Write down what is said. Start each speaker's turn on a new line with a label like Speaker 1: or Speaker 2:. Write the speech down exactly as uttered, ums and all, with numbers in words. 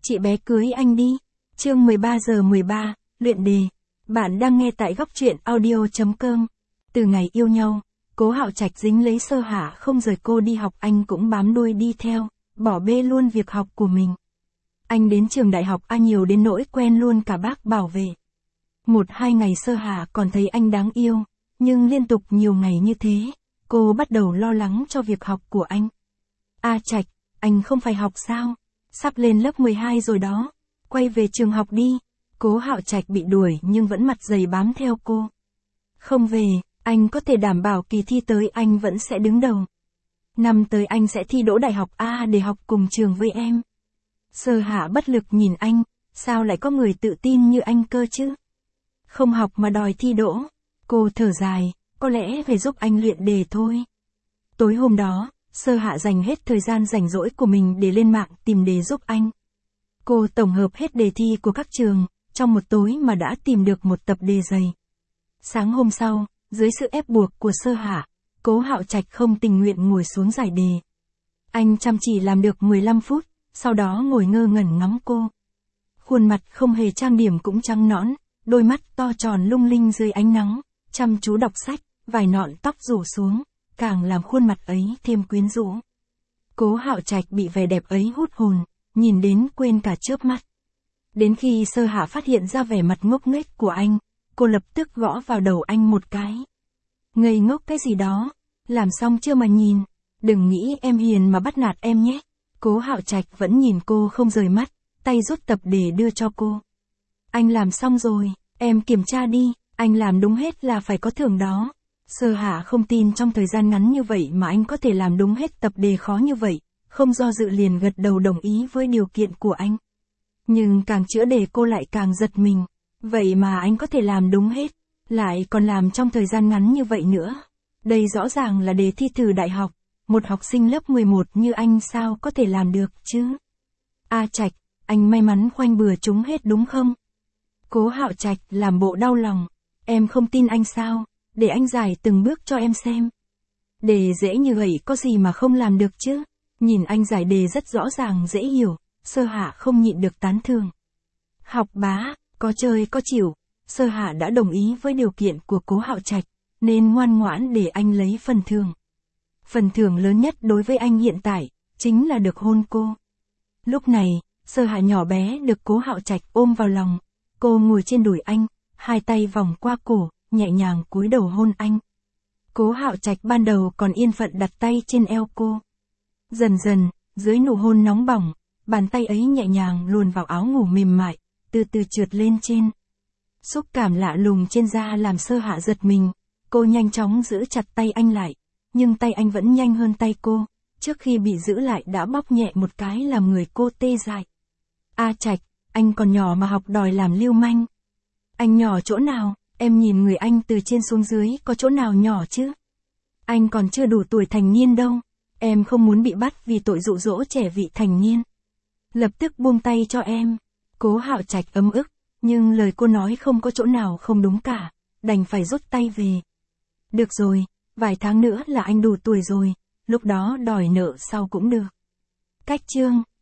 Speaker 1: chị bé cưới anh đi. Chương mười ba giờ mười ba, luyện đề. Bạn đang nghe tại góc truyện audio chấm com. Từ ngày yêu nhau, Cố Hạo Trạch dính lấy Sơ Hạ không rời cô đi học, anh cũng bám đuôi đi theo, bỏ bê luôn việc học của mình. Anh đến trường đại học A nhiều đến nỗi quen luôn cả bác bảo vệ. Một hai ngày Sơ Hạ còn thấy anh đáng yêu, nhưng liên tục nhiều ngày như thế, cô bắt đầu lo lắng cho việc học của anh. A Trạch, anh không phải học sao? Sắp lên lớp mười hai rồi đó, quay về trường học đi. Cố Hạo Trạch bị đuổi nhưng vẫn mặt dày bám theo cô. Không về, anh có thể đảm bảo kỳ thi tới anh vẫn sẽ đứng đầu. Năm tới anh sẽ thi đỗ đại học A để học cùng trường với em. Sơ Hạ bất lực nhìn anh, sao lại có người tự tin như anh cơ chứ? Không học mà đòi thi đỗ. Cô thở dài, có lẽ phải giúp anh luyện đề thôi. Tối hôm đó, Sơ Hạ dành hết thời gian rảnh rỗi của mình để lên mạng tìm đề giúp anh. Cô tổng hợp hết đề thi của các trường, trong một tối mà đã tìm được một tập đề dày. Sáng hôm sau, dưới sự ép buộc của Sơ Hạ, Cố Hạo Trạch không tình nguyện ngồi xuống giải đề. Anh chăm chỉ làm được mười lăm phút, sau đó ngồi ngơ ngẩn ngắm cô. Khuôn mặt không hề trang điểm cũng trắng nõn, đôi mắt to tròn lung linh dưới ánh nắng, chăm chú đọc sách, vài nọn tóc rủ xuống, càng làm khuôn mặt ấy thêm quyến rũ. Cố Hạo Trạch bị vẻ đẹp ấy hút hồn, nhìn đến quên cả chớp mắt. Đến khi Sơ Hạ phát hiện ra vẻ mặt ngốc nghếch của anh, cô lập tức gõ vào đầu anh một cái. Ngây ngốc cái gì đó, làm xong chưa mà nhìn, đừng nghĩ em hiền mà bắt nạt em nhé. Cố Hạo Trạch vẫn nhìn cô không rời mắt, tay rút tập đề đưa cho cô. Anh làm xong rồi, em kiểm tra đi, anh làm đúng hết là phải có thưởng đó. Sơ Hạ không tin trong thời gian ngắn như vậy mà anh có thể làm đúng hết tập đề khó như vậy, không do dự liền gật đầu đồng ý với điều kiện của anh. Nhưng càng chữa đề cô lại càng giật mình, vậy mà anh có thể làm đúng hết, lại còn làm trong thời gian ngắn như vậy nữa. Đây rõ ràng là đề thi thử đại học, một học sinh lớp mười một như anh sao có thể làm được chứ? A Trạch, anh may mắn khoanh bừa trúng hết đúng không? Cố Hạo Trạch làm bộ đau lòng, em không tin anh sao, để anh giải từng bước cho em xem. Đề dễ như vậy có gì mà không làm được chứ? Nhìn anh giải đề rất rõ ràng dễ hiểu, Sơ Hạ không nhịn được tán thưởng. Học bá, có chơi có chịu, Sơ Hạ đã đồng ý với điều kiện của Cố Hạo Trạch, nên ngoan ngoãn để anh lấy phần thưởng. Phần thưởng lớn nhất đối với anh hiện tại, chính là được hôn cô. Lúc này, Sơ Hạ nhỏ bé được Cố Hạo Trạch ôm vào lòng, cô ngồi trên đùi anh, hai tay vòng qua cổ, nhẹ nhàng cúi đầu hôn anh. Cố Hạo Trạch ban đầu còn yên phận đặt tay trên eo cô. Dần dần, dưới nụ hôn nóng bỏng, bàn tay ấy nhẹ nhàng luồn vào áo ngủ mềm mại, từ từ trượt lên trên. Xúc cảm lạ lùng trên da làm Sơ Hạ giật mình, cô nhanh chóng giữ chặt tay anh lại, nhưng tay anh vẫn nhanh hơn tay cô, trước khi bị giữ lại đã bóp nhẹ một cái làm người cô tê dại. A Trạch, anh còn nhỏ mà học đòi làm lưu manh. Anh nhỏ chỗ nào, em nhìn người anh từ trên xuống dưới có chỗ nào nhỏ chứ? Anh còn chưa đủ tuổi thành niên đâu, em không muốn bị bắt vì tội dụ dỗ trẻ vị thành niên. Lập tức buông tay cho em. Cố Hạo Trạch ấm ức, nhưng lời cô nói không có chỗ nào không đúng cả, đành phải rút tay về. Được rồi, vài tháng nữa là anh đủ tuổi rồi, lúc đó đòi nợ sau cũng được. Cách chương